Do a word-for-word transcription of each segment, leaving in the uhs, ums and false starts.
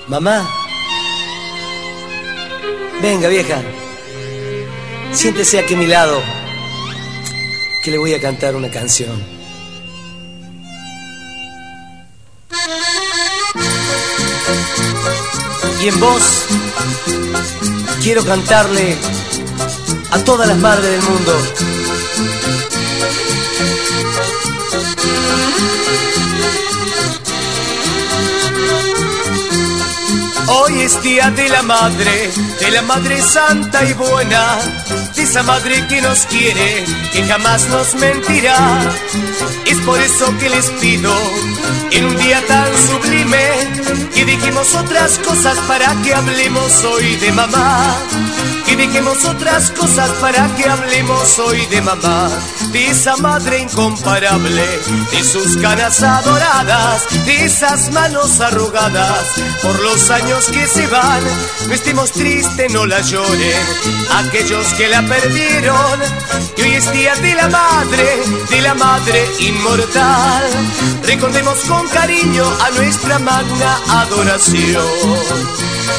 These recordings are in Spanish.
Mamá, venga vieja, siéntese aquí a mi lado, que le voy a cantar una canción. Y en voz quiero cantarle a todas las madres del mundo. Hoy es día de la madre, de la madre santa y buena, de esa madre que nos quiere, que jamás nos mentirá. Es por eso que les pido, en un día tan sublime, que dejemos otras cosas para que hablemos hoy de mamá. Que dejemos otras cosas para que hablemos hoy de mamá. De esa madre incomparable, de sus caras adoradas, de esas manos arrugadas por los años que se van. No estemos tristes, no la lloren aquellos que la perdieron. Que hoy es día de la madre, de la madre inmortal. Recordemos con cariño a nuestra magna adoración.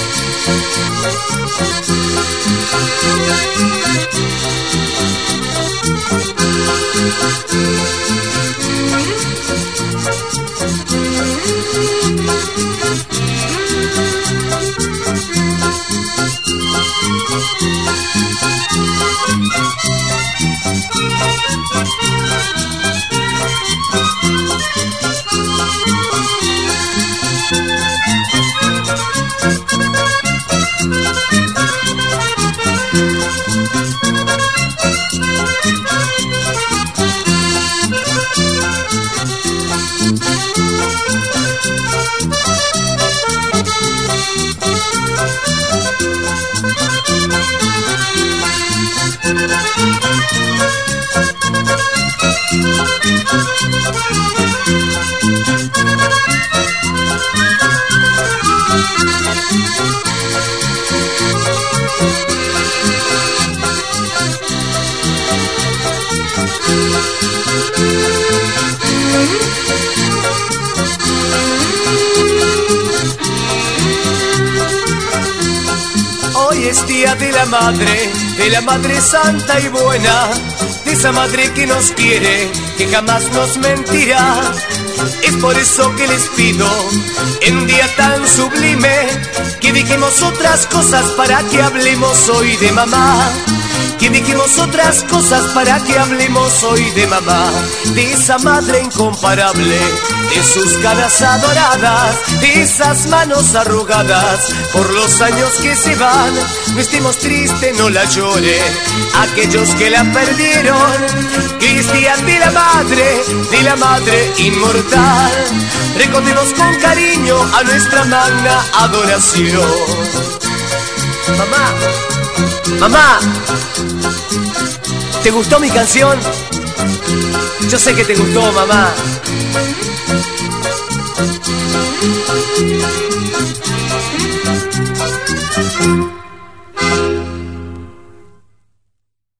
Hoy es día de la madre, de la madre santa y buena, de esa madre que nos quiere, que jamás nos mentirá. Es por eso que les pido, en un día tan sublime, que dejemos otras cosas para que hablemos hoy de mamá. Que dejemos otras cosas para que hablemos hoy de mamá. De esa madre incomparable, de sus caras adoradas, de esas manos arrugadas por los años que se van. No estemos tristes, no la lloren aquellos que la perdieron. Que es día de la madre, de la madre inmortal. Recordemos con cariño a nuestra magna adoración. Mamá, mamá, ¿te gustó mi canción? Yo sé que te gustó, mamá.